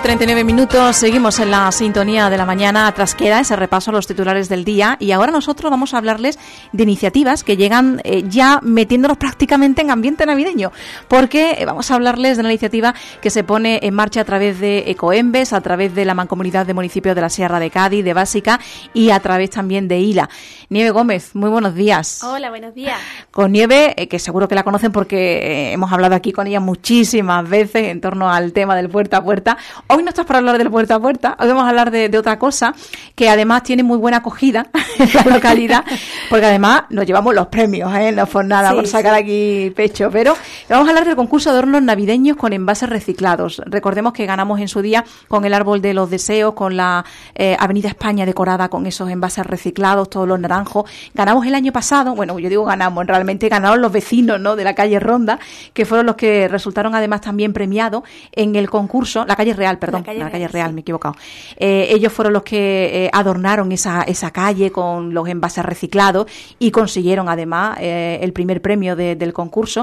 8:39 minutos, seguimos en la sintonía de la mañana. Tras queda ese repaso a los titulares del día, y ahora nosotros vamos a hablarles de iniciativas que llegan ya metiéndonos prácticamente en ambiente navideño, porque vamos a hablarles de una iniciativa que se pone en marcha a través de Ecoembes, a través de la Mancomunidad de Municipios de la Sierra de Cádiz, de Básica, y a través también de ILA. Nieve Gómez, muy buenos días. Hola, buenos días. Con Nieve, que seguro que la conocen porque hemos hablado aquí con ella muchísimas veces en torno al tema del puerta a puerta. Hoy no estás para hablar del puerta a puerta, hoy vamos a hablar de otra cosa que además tiene muy buena acogida en la localidad, porque además nos llevamos los premios, no es por nada, por sacar aquí pecho, pero vamos a hablar del concurso de hornos navideños con envases reciclados. Recordemos que ganamos en su día con el árbol de los deseos, con la Avenida España decorada con esos envases reciclados, todos los naranjos. Ganamos el año pasado, bueno, yo digo ganamos, realmente ganaron los vecinos, ¿no?, de la calle Ronda, que fueron los que resultaron además también premiados en el concurso, la calle Real, Real, me he equivocado. Ellos fueron los que adornaron esa calle con los envases reciclados y consiguieron además el primer premio del concurso,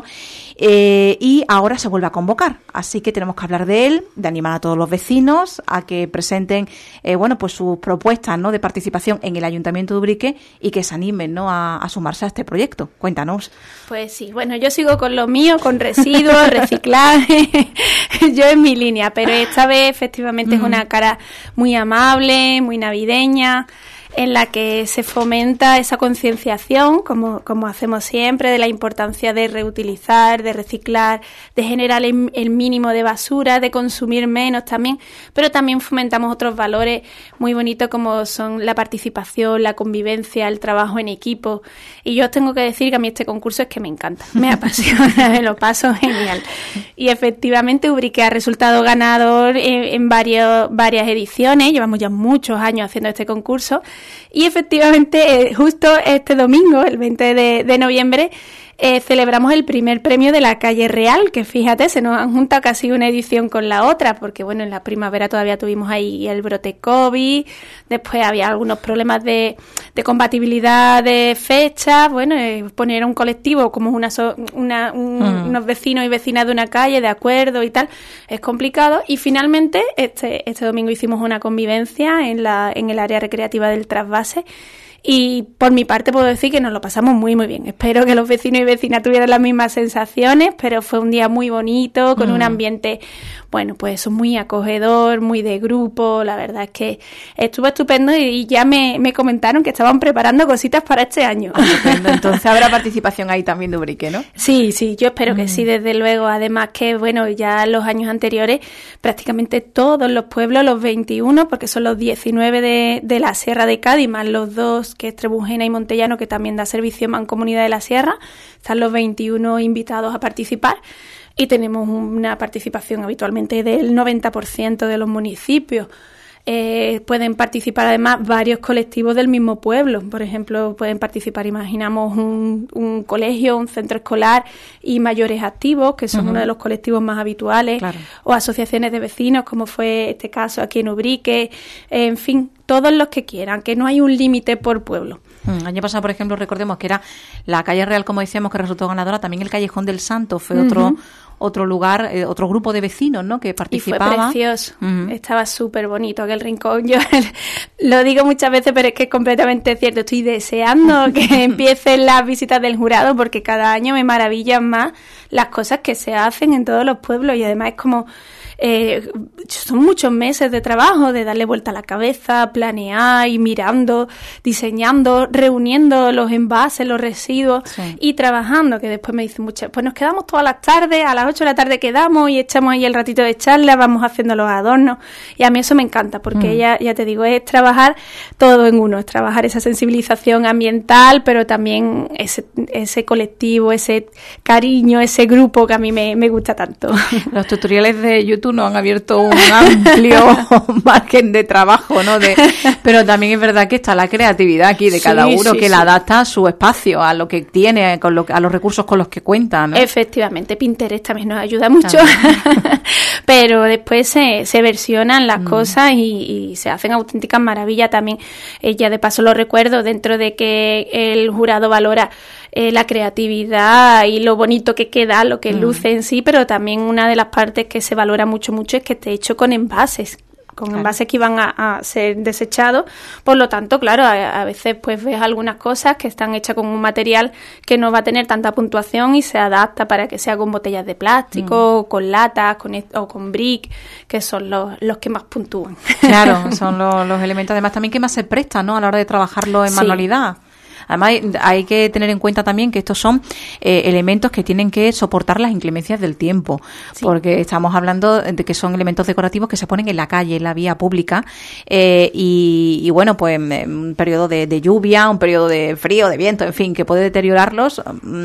y ahora se vuelve a convocar, así que tenemos que hablar de él, de animar a todos los vecinos a que presenten pues sus propuestas, ¿no?, de participación en el Ayuntamiento de Ubrique y que se animen, ¿no?, a sumarse a este proyecto. Cuéntanos. Pues sí, bueno, yo sigo con lo mío, con residuos, reciclaje, yo en mi línea, pero esta vez efectivamente es una cara muy amable, muy navideña, en la que se fomenta esa concienciación, como hacemos siempre, de la importancia de reutilizar, de reciclar, de generar el mínimo de basura, de consumir menos también, pero también fomentamos otros valores muy bonitos como son la participación, la convivencia, el trabajo en equipo. Y yo os tengo que decir que a mí este concurso es que me encanta, me apasiona, me lo paso genial. Y efectivamente Ubrique ha resultado ganador en varias ediciones, llevamos ya muchos años haciendo este concurso. Y efectivamente, justo este domingo, el 20 de noviembre, celebramos el primer premio de la calle Real, que fíjate, se nos han juntado casi una edición con la otra, porque bueno, en la primavera todavía tuvimos ahí el brote COVID, después había algunos problemas de compatibilidad de fechas, bueno, poner un colectivo como unos vecinos y vecinas de una calle de acuerdo y tal, es complicado, y finalmente este domingo hicimos una convivencia en el área recreativa del Trasvase. Y por mi parte puedo decir que nos lo pasamos muy muy bien. Espero que los vecinos y vecinas tuvieran las mismas sensaciones, pero fue un día muy bonito, con un ambiente, bueno, pues eso, muy acogedor, muy de grupo. La verdad es que estuvo estupendo y ya me comentaron que estaban preparando cositas para este año. Estupendo. Entonces habrá participación ahí también de Ubrique, ¿no? Sí, yo espero que sí, desde luego. Además que, bueno, ya los años anteriores prácticamente todos los pueblos, los 21, porque son los 19 de la Sierra de Cádiz, más los dos, que es Trebujena y Montellano, que también da servicio en Mancomunidad de la Sierra, están los 21 invitados a participar y tenemos una participación habitualmente del 90% de los municipios. Pueden participar además varios colectivos del mismo pueblo. Por ejemplo, pueden participar, imaginamos, un colegio, un centro escolar y mayores activos, que son uno de los colectivos más habituales, claro, o asociaciones de vecinos, como fue este caso aquí en Ubrique, en fin, todos los que quieran, que no hay un límite por pueblo. El año pasado, por ejemplo, recordemos que era la calle Real, como decíamos, que resultó ganadora. También el Callejón del Santo fue otro lugar, otro grupo de vecinos, ¿no?, que participaba. Y fue precioso, estaba súper bonito aquel rincón. Yo lo digo muchas veces, pero es que es completamente cierto. Estoy deseando que empiecen las visitas del jurado, porque cada año me maravillan más las cosas que se hacen en todos los pueblos, y además es como... son muchos meses de trabajo, de darle vuelta a la cabeza, planear, y mirando, diseñando, reuniendo los envases, los residuos, y trabajando, que después me dicen muchas, pues nos quedamos todas las tardes, a las 8 de la tarde quedamos y echamos ahí el ratito de charla, vamos haciendo los adornos, y a mí eso me encanta, porque ya te digo, es trabajar todo en uno, es trabajar esa sensibilización ambiental, pero también ese colectivo, ese cariño, ese grupo que a mí me gusta tanto. Los tutoriales de YouTube nos han abierto un amplio margen de trabajo, ¿no? Pero también es verdad que está la creatividad aquí de cada uno, que la adapta a su espacio, a lo que tiene, a los recursos con los que cuenta, ¿no? Efectivamente, Pinterest también nos ayuda mucho, pero después se versionan las cosas y se hacen auténticas maravillas también. Ya de paso lo recuerdo, dentro de que el jurado valora la creatividad y lo bonito que queda, lo que luce en sí, pero también una de las partes que se valora mucho es que esté hecho con envases. Con envases que iban a ser desechados, por lo tanto, claro, a veces pues ves algunas cosas que están hechas con un material que no va a tener tanta puntuación y se adapta para que sea con botellas de plástico, con latas, o con brick, que son los que más puntúan. Claro, son los elementos además también que más se prestan, ¿no?, a la hora de trabajarlo en manualidad. Además, hay que tener en cuenta también que estos son elementos que tienen que soportar las inclemencias del tiempo, porque estamos hablando de que son elementos decorativos que se ponen en la calle, en la vía pública, y bueno, pues un periodo de lluvia, un periodo de frío, de viento, en fin, que puede deteriorarlos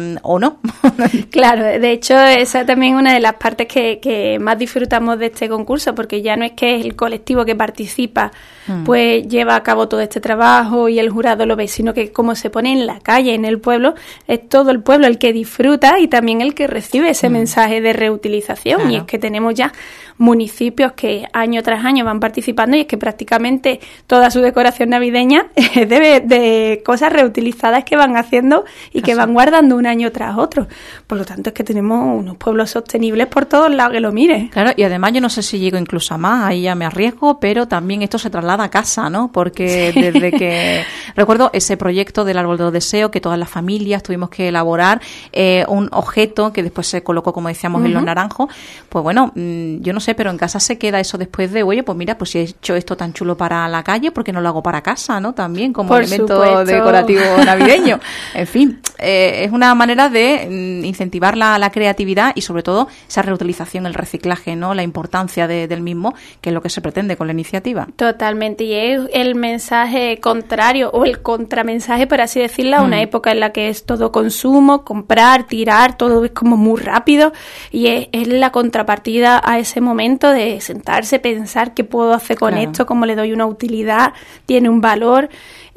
o no. Claro, de hecho, esa también es una de las partes que más disfrutamos de este concurso, porque ya no es que el colectivo que participa pues lleva a cabo todo este trabajo y el jurado lo ve, sino que como se pone en la calle, en el pueblo, es todo el pueblo el que disfruta y también el que recibe ese mensaje de reutilización. Claro. Y es que tenemos ya municipios que año tras año van participando y es que prácticamente toda su decoración navideña es de cosas reutilizadas que van haciendo y que van guardando un año tras otro. Por lo tanto, es que tenemos unos pueblos sostenibles por todos lados que lo mire. Claro, y además yo no sé si llego incluso a más, ahí ya me arriesgo, pero también esto se traslada a casa, ¿no? Porque desde que recuerdo ese proyecto del árbol de los deseos que todas las familias tuvimos que elaborar, un objeto que después se colocó, como decíamos, en los naranjos, pues bueno, yo no sé, pero en casa se queda eso después de, oye, pues mira, pues si he hecho esto tan chulo para la calle, ¿por qué no lo hago para casa, no? También como por elemento supuesto. Decorativo navideño. En fin, es una manera de incentivar la creatividad y sobre todo esa reutilización, el reciclaje, ¿no? La importancia del mismo, que es lo que se pretende con la iniciativa. Totalmente, y es el mensaje contrario o el contramensaje, por así decirlo, a una época en la que es todo consumo, comprar, tirar, todo es como muy rápido y es la contrapartida a ese momento de sentarse, pensar qué puedo hacer con esto, cómo le doy una utilidad, tiene un valor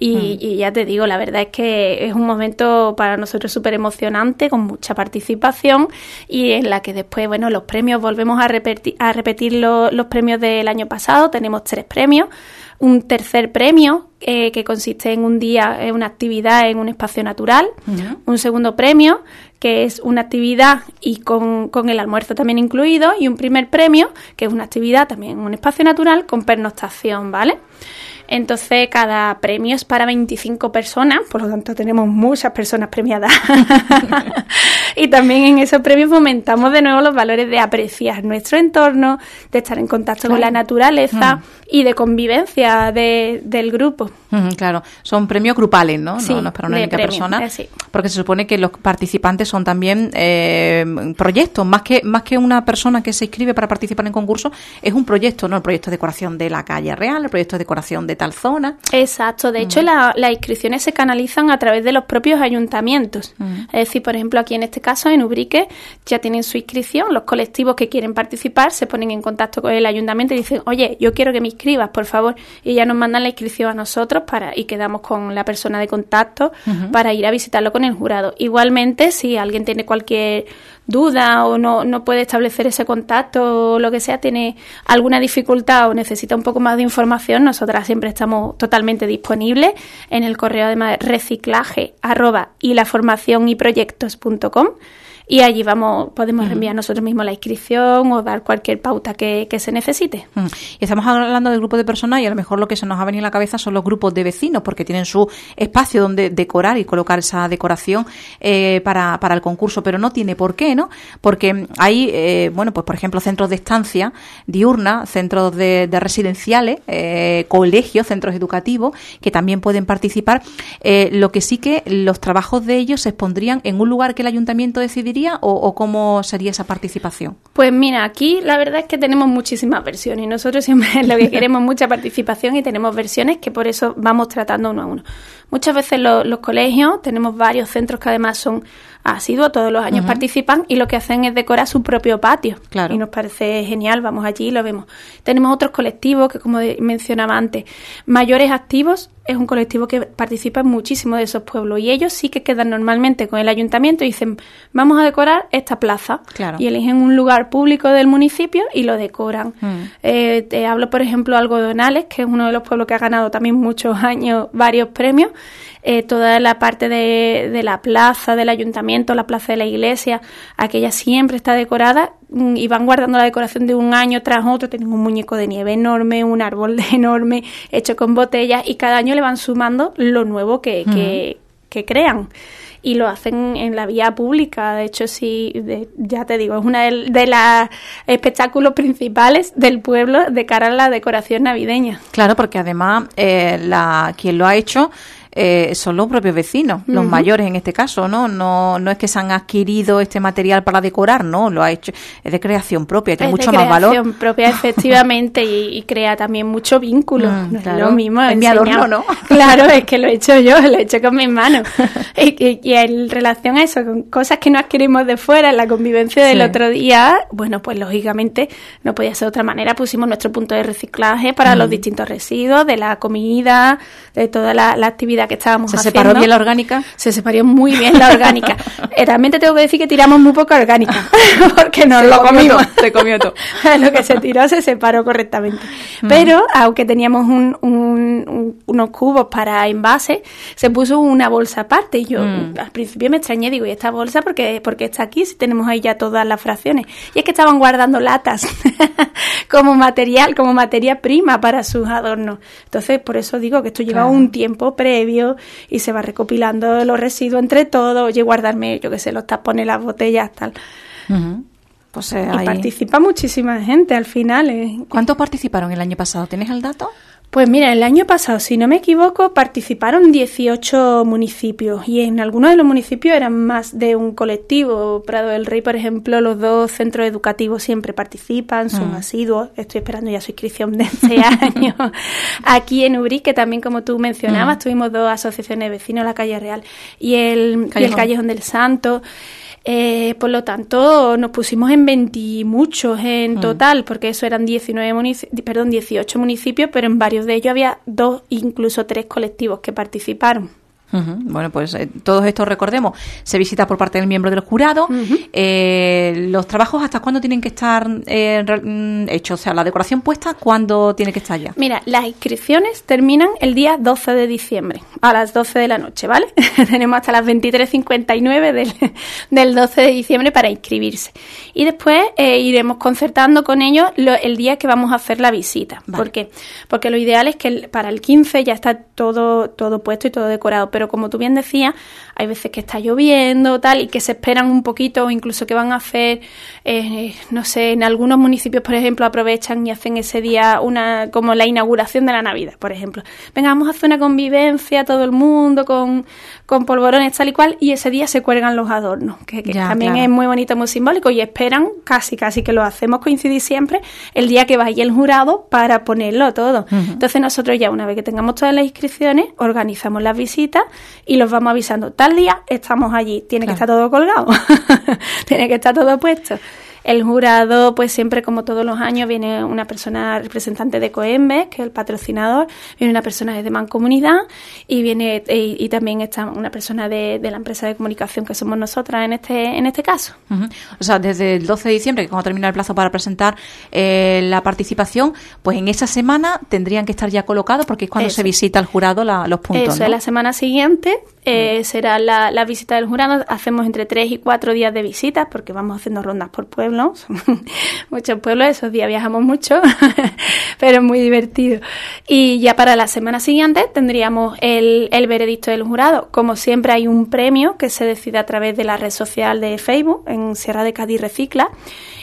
y ya te digo, la verdad es que es un momento para nosotros súper emocionante, con mucha participación y en la que después, bueno, los premios, volvemos a repetir los premios del año pasado, tenemos 3 premios. Un tercer premio que consiste en un día, en una actividad en un espacio natural. Un segundo premio que es una actividad y con el almuerzo también incluido. Y un primer premio que es una actividad también en un espacio natural con pernoctación, ¿vale? Entonces, cada premio es para 25 personas, por lo tanto tenemos muchas personas premiadas. Y también en esos premios fomentamos de nuevo los valores de apreciar nuestro entorno, de estar en contacto con la naturaleza y de convivencia del grupo. Claro, son premios grupales, ¿no? Sí, no es para una única persona, sí. Porque se supone que los participantes son también proyectos, más que una persona que se inscribe para participar en concursos, es un proyecto, ¿no? El proyecto de decoración de la calle real, el proyecto de decoración de tal zona. Exacto, de hecho las inscripciones se canalizan a través de los propios ayuntamientos. Es decir, por ejemplo, aquí en este caso, en Ubrique, ya tienen su inscripción, los colectivos que quieren participar se ponen en contacto con el ayuntamiento y dicen, oye, yo quiero que me inscribas, por favor, y ya nos mandan la inscripción a nosotros y quedamos con la persona de contacto para ir a visitarlo con el jurado. Igualmente, si alguien tiene cualquier duda o no puede establecer ese contacto o lo que sea, tiene alguna dificultad o necesita un poco más de información, nosotras siempre estamos totalmente disponibles en el correo además reciclaje@ilaformacionyproyectos.com y allí podemos reenviar nosotros mismos la inscripción o dar cualquier pauta que se necesite. Y estamos hablando del grupo de personas y a lo mejor lo que se nos ha venido a la cabeza son los grupos de vecinos, porque tienen su espacio donde decorar y colocar esa decoración para el concurso, pero no tiene por qué, ¿no? Porque hay, bueno, pues por ejemplo, centros de estancia diurna, centros de residenciales, colegios, centros educativos, que también pueden participar. Lo que sí que los trabajos de ellos se expondrían en un lugar que el ayuntamiento decidiría, o cómo sería esa participación. Pues mira, aquí la verdad es que tenemos muchísimas versiones y nosotros siempre lo que queremos es mucha participación y tenemos versiones que por eso vamos tratando uno a uno. Muchas veces los colegios, tenemos varios centros que además son asiduos, todos los años participan y lo que hacen es decorar su propio patio. Claro. Y nos parece genial, vamos allí y lo vemos. Tenemos otros colectivos que, como mencionaba antes, Mayores Activos es un colectivo que participa en muchísimo de esos pueblos y ellos sí que quedan normalmente con el ayuntamiento y dicen, vamos a decorar esta plaza. Claro. Y eligen un lugar público del municipio y lo decoran. Te hablo, por ejemplo, Algodonales, que es uno de los pueblos que ha ganado también muchos años varios premios. Toda la parte de la plaza del ayuntamiento, la plaza de la iglesia, aquella siempre está decorada y van guardando la decoración de un año tras otro. Tienen un muñeco de nieve enorme, un árbol enorme hecho con botellas y cada año le van sumando lo nuevo que crean. Y lo hacen en la vía pública. De hecho, sí, ya te digo, es una de los espectáculos principales del pueblo de cara a la decoración navideña. Claro, porque además quien lo ha hecho son los propios vecinos, los mayores en este caso, ¿no? No es que se han adquirido este material para decorar, no, lo ha hecho, es de creación propia, tiene mucho más valor. Es de creación propia, efectivamente, y crea también mucho vínculo. No claro. Es lo mismo. Es mi adorno, ¿no? Claro, es que lo he hecho yo, lo he hecho con mis manos. Y en relación a eso, con cosas que no adquirimos de fuera, en la convivencia del otro día, bueno, pues lógicamente no podía ser de otra manera, pusimos nuestro punto de reciclaje para los distintos residuos, de la comida, de toda la actividad que estábamos haciendo. ¿Se separó bien la orgánica? Se separó muy bien la orgánica. Realmente tengo que decir que tiramos muy poca orgánica, porque nos lo comimos. Se comió todo. Lo que se tiró se separó correctamente. Pero, aunque teníamos unos cubos para envase, se puso una bolsa aparte. Y yo al principio me extrañé, digo, ¿y esta bolsa por qué está aquí si tenemos ahí ya todas las fracciones? Y es que estaban guardando latas como materia prima para sus adornos. Entonces, por eso digo que esto lleva un tiempo previo y se va recopilando los residuos entre todos. Oye, guardarme, yo qué sé, los tapones, las botellas, tal. Pues, y participa muchísima gente al final. ¿Cuántos participaron el año pasado? ¿Tienes el dato? Pues mira, el año pasado, si no me equivoco, participaron 18 municipios y en algunos de los municipios eran más de un colectivo. Prado del Rey, por ejemplo, los 2 centros educativos siempre participan, son asiduos. Estoy esperando ya su inscripción de este año. Aquí en Ubrique, que también, como tú mencionabas, tuvimos 2 asociaciones de vecinos, la Calle Real y el Callejón del Santo. Por lo tanto, nos pusimos en 20 y muchos en total, porque eso eran 18 municipios, pero en varios de ellos había 2, incluso 3 colectivos que participaron. Bueno, pues todos estos, recordemos, se visita por parte del miembro del jurado. Los trabajos, ¿hasta cuándo tienen que estar hechos? O sea, la decoración puesta, ¿cuándo tiene que estar ya? Mira, las inscripciones terminan el día 12 de diciembre, a las 12 de la noche, ¿vale? Tenemos hasta las 23:59 del 12 de diciembre para inscribirse. Y después iremos concertando con ellos el día que vamos a hacer la visita. Vale. ¿Por qué? Porque lo ideal es que para el 15 ya está todo puesto y todo decorado, pero como tú bien decías, hay veces que está lloviendo tal y que se esperan un poquito, o incluso que van a hacer, no sé, en algunos municipios, por ejemplo, aprovechan y hacen ese día como la inauguración de la Navidad, por ejemplo. Venga, vamos a hacer una convivencia, todo el mundo con polvorones tal y cual, y ese día se cuelgan los adornos, que ya, también es muy bonito, muy simbólico, y esperan casi que lo hacemos coincidir siempre el día que vaya el jurado para ponerlo todo. Entonces nosotros ya, una vez que tengamos todas las inscripciones, organizamos las visitas y los vamos avisando. Tal día estamos allí, tiene que estar todo colgado, tiene que estar todo puesto. El jurado, pues siempre, como todos los años, viene una persona representante de Coembes, que es el patrocinador, viene una persona de Mancomunidad y viene y también está una persona de la empresa de comunicación que somos nosotras en este caso. O sea, desde el 12 de diciembre, que es cuando termina el plazo para presentar la participación, pues en esa semana tendrían que estar ya colocados, porque es cuando se visita al jurado los puntos, Eso, ¿no? la semana siguiente será la visita del jurado. Hacemos entre 3 y 4 días de visitas, porque vamos haciendo rondas por pueblo. Muchos pueblos, esos días viajamos mucho, pero es muy divertido. Y ya para la semana siguiente tendríamos el veredicto del jurado. Como siempre, hay un premio que se decide a través de la red social de Facebook, en Sierra de Cádiz Recicla,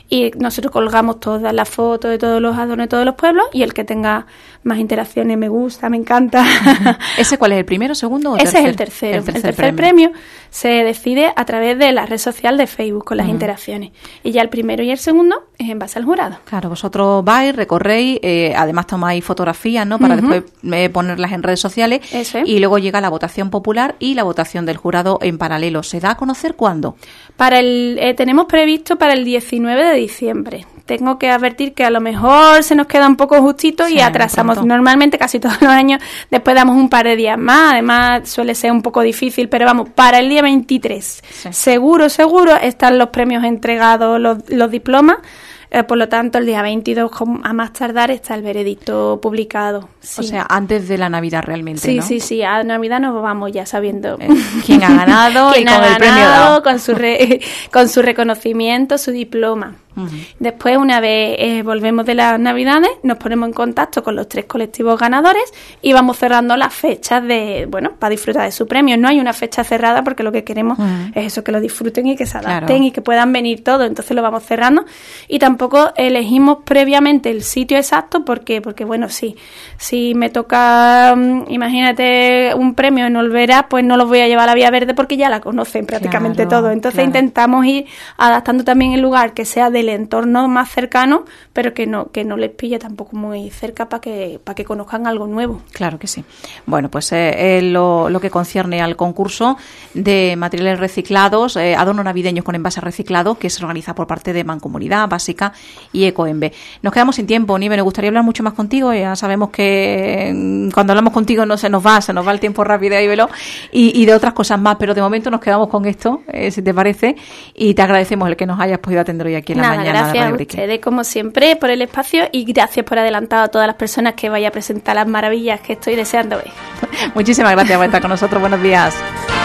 y nosotros colgamos todas las fotos de todos los adornos de todos los pueblos, y el que tenga más interacciones, me gusta, me encanta. ¿Ese cuál es, el primero, segundo o Ese tercer? es el tercero. El tercer premio se decide a través de la red social de Facebook con las interacciones, y ya el primero y el segundo es en base al jurado. Claro, vosotros vais, recorréis, además tomáis fotografías, ¿no? Para después ponerlas en redes sociales. Eso es. Y luego llega la votación popular y la votación del jurado en paralelo. ¿Se da a conocer cuándo? Tenemos previsto para el 19 de diciembre. Tengo que advertir que a lo mejor se nos queda un poco justito y atrasamos. Normalmente casi todos los años, después damos un par de días más. Además suele ser un poco difícil, pero vamos, para el día 23 seguro están los premios entregados, los diplomas. Por lo tanto, el día 22, a más tardar, está el veredicto publicado. Sí. O sea, antes de la Navidad realmente, ¿no? Sí, a Navidad nos vamos ya sabiendo quién ha ganado y con el premio dado. Con su reconocimiento, su diploma. Después, una vez volvemos de las Navidades, nos ponemos en contacto con los 3 colectivos ganadores y vamos cerrando las fechas para disfrutar de su premio. No hay una fecha cerrada porque lo que queremos es eso, que lo disfruten y que se adapten y que puedan venir todos. Entonces lo vamos cerrando, y tampoco elegimos previamente el sitio exacto porque bueno, si me toca, imagínate, un premio en Olvera, pues no los voy a llevar a la Vía Verde porque ya la conocen prácticamente todo. Entonces intentamos ir adaptando también el lugar que sea del entorno más cercano, pero que no les pille tampoco muy cerca para que conozcan algo nuevo. Claro que sí. Bueno, pues lo que concierne al concurso de materiales reciclados, adornos navideños con envases reciclados, que se organiza por parte de Mancomunidad Básica y Ecoembe. Nos quedamos sin tiempo, Nive, nos gustaría hablar mucho más contigo. Ya sabemos que cuando hablamos contigo se nos va el tiempo rápido y veloz, y de otras cosas más, pero de momento nos quedamos con esto, si te parece, y te agradecemos el que nos hayas podido atender hoy aquí en la mañana. Gracias a ustedes, como siempre, por el espacio, y gracias por adelantado a todas las personas que vaya a presentar las maravillas que estoy deseando ver. Muchísimas gracias por estar con nosotros. Buenos días.